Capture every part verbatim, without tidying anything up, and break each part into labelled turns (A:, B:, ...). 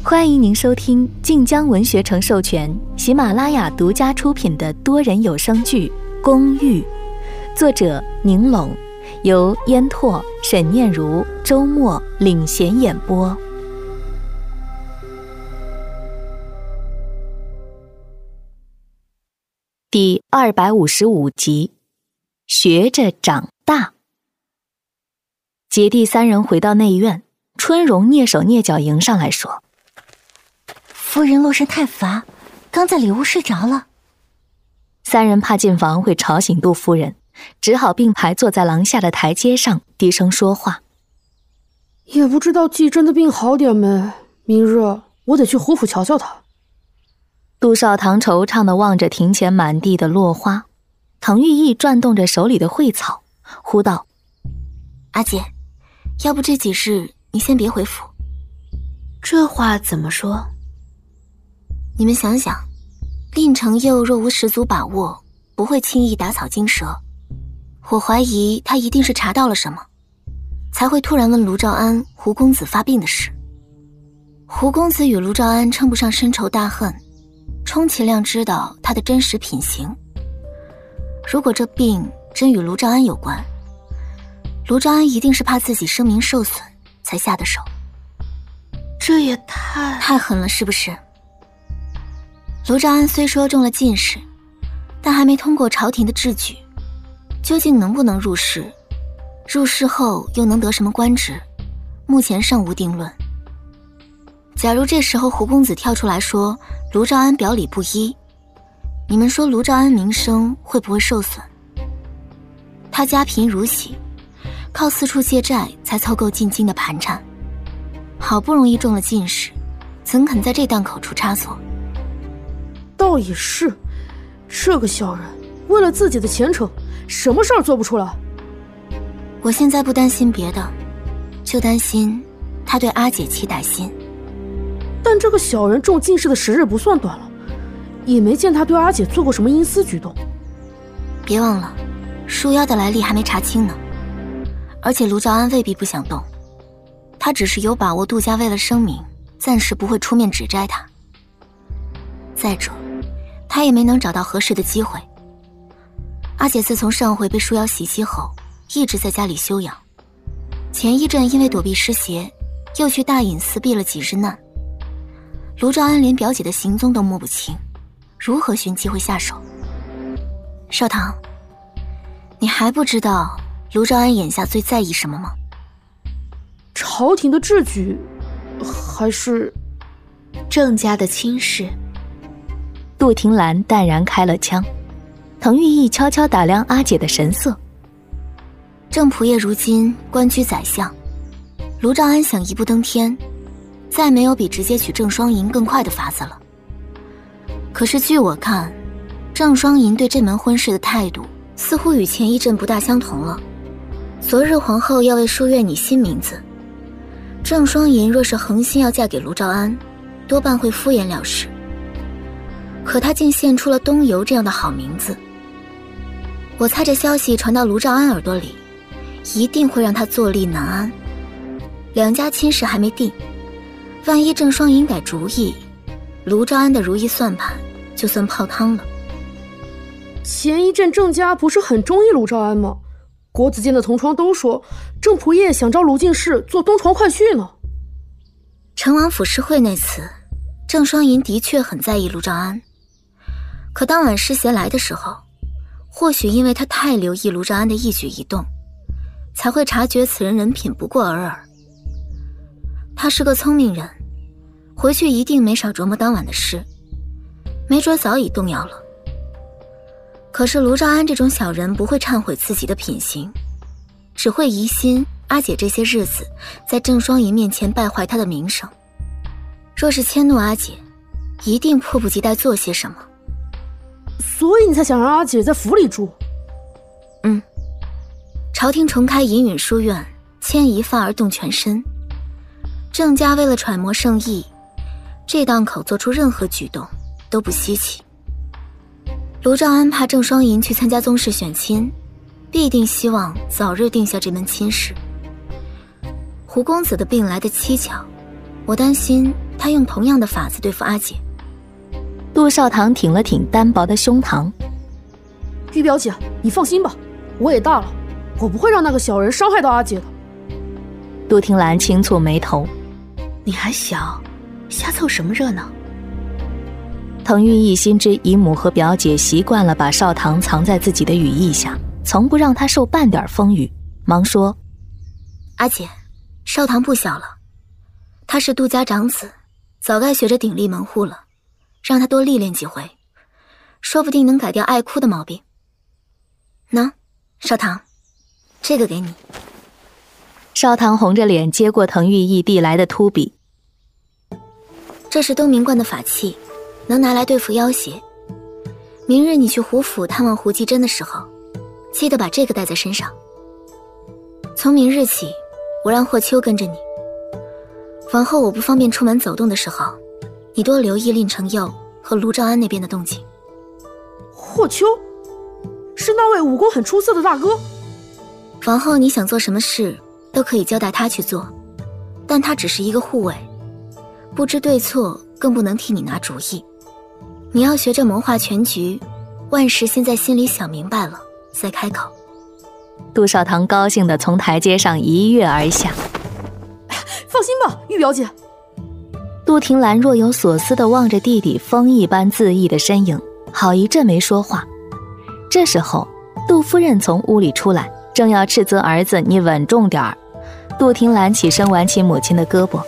A: 欢迎您收听晋江文学城授权、喜马拉雅独家出品的多人有声剧《公寓》，作者宁拢，由烟拓、沈念如、周末领衔演播。第二百五十五集，学着长大。姐弟三人回到内院，春荣蹑手蹑脚迎上来说：“
B: 夫人落身太乏，刚在里屋睡着了。”
A: 三人怕进房会吵醒杜夫人，只好并排坐在廊下的台阶上，低声说话：“
C: 也不知道季真的病好点没，明日我得去胡府瞧瞧他。”
A: 杜少棠惆怅地望着庭前满地的落花，滕玉意转动着手里的蕙草，呼道：“
B: 阿姐，要不这几日你先别回府。”
D: 这话怎么说？
B: 你们想想，令承佑若无十足把握，不会轻易打草惊蛇。我怀疑他一定是查到了什么，才会突然问卢兆安胡公子发病的事。胡公子与卢兆安称不上深仇大恨，充其量知道他的真实品行。如果这病真与卢兆安有关，卢兆安一定是怕自己声名受损才下的手。
D: 这也太
B: 太狠了，是不是？卢兆安虽说中了进士，但还没通过朝廷的制举，究竟能不能入仕，入仕后又能得什么官职，目前尚无定论。假如这时候胡公子跳出来说卢兆安表里不一，你们说卢兆安名声会不会受损？他家贫如洗，靠四处借债才凑够进京的盘缠，好不容易中了进士，怎肯在这档口出差错？
C: 倒也是，这个小人为了自己的前程，什么事儿做不出来。
B: 我现在不担心别的，就担心他对阿姐起歹心。
C: 但这个小人中进士的时日不算短了，也没见他对阿姐做过什么阴私举动。
B: 别忘了，书妖的来历还没查清呢，而且卢兆安未必不想动，他只是有把握杜家为了声名，暂时不会出面指摘他。再者，他也没能找到合适的机会。阿姐自从上回被书妖袭击后，一直在家里休养，前一阵因为躲避尸邪，又去大隐寺避了几日难。卢兆安连表姐的行踪都摸不清，如何寻机会下手？少棠，你还不知道卢兆安眼下最在意什么吗？
C: 朝廷的制举，还是
D: 郑家的亲事？
A: 杜庭兰淡然开了枪，滕玉意悄悄打量阿姐的神色。
B: 郑仆夜如今官居宰相，卢兆安想一步登天，再没有比直接娶郑双银更快的法子了。可是据我看，郑双银对这门婚事的态度似乎与前一阵不大相同了。昨日皇后要为书院拟新名字，郑双银若是恒心要嫁给卢兆安，多半会敷衍了事。可她竟献出了东游这样的好名字，我猜这消息传到卢兆安耳朵里，一定会让他坐立难安。两家亲事还没定，万一郑双银改主意，卢兆安的如意算盘就算泡汤了。
C: 前一阵郑家不是很中意卢兆安吗？国子监的同窗都说郑仆夜想招卢进士做东床快婿呢。
B: 成王府诗会那次，郑双银的确很在意卢兆安，可当晚诗邪来的时候，或许因为他太留意卢兆安的一举一动，才会察觉此人人品不过尔尔。他是个聪明人，回去一定没少琢磨当晚的事，没准早已动摇了。可是卢兆安这种小人不会忏悔自己的品行，只会疑心阿姐这些日子在郑双银面前败坏他的名声。若是迁怒阿姐，一定迫不及待做些什么。
C: 所以你才想让阿姐在府里住？
B: 嗯，朝廷重开银允书院，牵一发而动全身。郑家为了揣摩圣意，这档口做出任何举动都不稀奇。卢兆安怕郑双银去参加宗室选亲，必定希望早日定下这门亲事。胡公子的病来得蹊跷，我担心他用同样的法子对付阿姐。
A: 杜少棠挺了挺单薄的胸膛。
C: 玉表姐，你放心吧，我也大了，我不会让那个小人伤害到阿姐的。
A: 杜婷兰轻蹙眉头。
D: 你还小，瞎凑什么热闹？
A: 滕玉义心知姨母和表姐习惯了把少棠藏在自己的羽翼下，从不让她受半点风雨，忙说：
B: 阿姐，少棠不小了，他是杜家长子，早该学着鼎力门户了，让他多历练几回，说不定能改掉爱哭的毛病。喏，少棠，这个给你。
A: 少棠红着脸接过滕玉义递来的秃笔。
B: 这是东明观的法器，能拿来对付妖邪。明日你去胡府探望胡继珍的时候，记得把这个带在身上。从明日起，我让霍秋跟着你。往后我不方便出门走动的时候，你多留意令承佑和卢兆安那边的动静。
C: 霍秋，是那位武功很出色的大哥。
B: 往后你想做什么事，都可以交代他去做，但他只是一个护卫，不知对错，更不能替你拿主意。你要学着谋划全局，万事先在心里想明白了再开口。
A: 杜少棠高兴地从台阶上一跃而下。
C: 放心吧，玉表姐。
A: 杜婷兰若有所思地望着弟弟风一般恣意的身影，好一阵没说话。这时候杜夫人从屋里出来，正要斥责儿子你稳重点儿。杜婷兰起身挽起母亲的胳膊。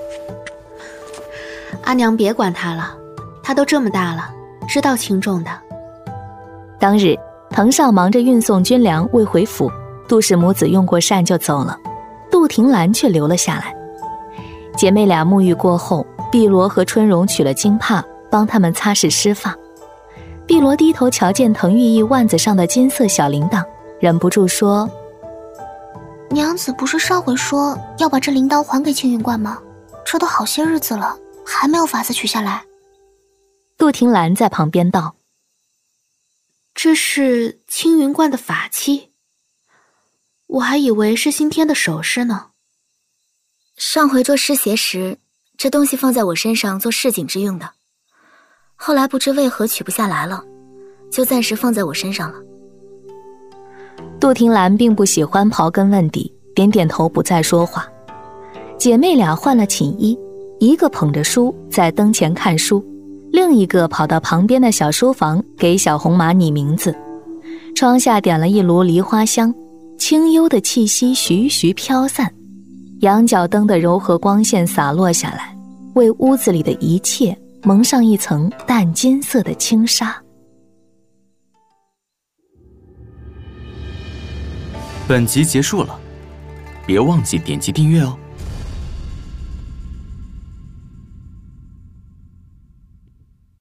D: 阿娘别管他了，他都这么大了，知道轻重的。
A: 当日滕少忙着运送军粮未回府，杜氏母子用过膳就走了，杜婷兰却留了下来。姐妹俩沐浴过后，碧罗和春荣取了金帕帮他们擦拭湿发。碧罗低头瞧见滕玉义腕子上的金色小铃铛，忍不住说：
B: 娘子不是上回说要把这铃铛还给青云观吗？这都好些日子了，还没有法子取下来。
A: 杜婷兰在旁边道：
D: 这是青云观的法器，我还以为是新添的首饰呢。
B: 上回捉尸邪时，这东西放在我身上做示警之用的，后来不知为何取不下来了，就暂时放在我身上了。
A: 杜婷兰并不喜欢刨根问底，点点头不再说话。姐妹俩换了寝衣，一个捧着书在灯前看书，另一个跑到旁边的小书房给小红马拟名字。窗下点了一炉梨花香，清幽的气息徐徐飘散，羊角灯的柔和光线洒落下来，为屋子里的一切蒙上一层淡金色的轻纱。
E: 本集结束了，别忘记点击订阅哦。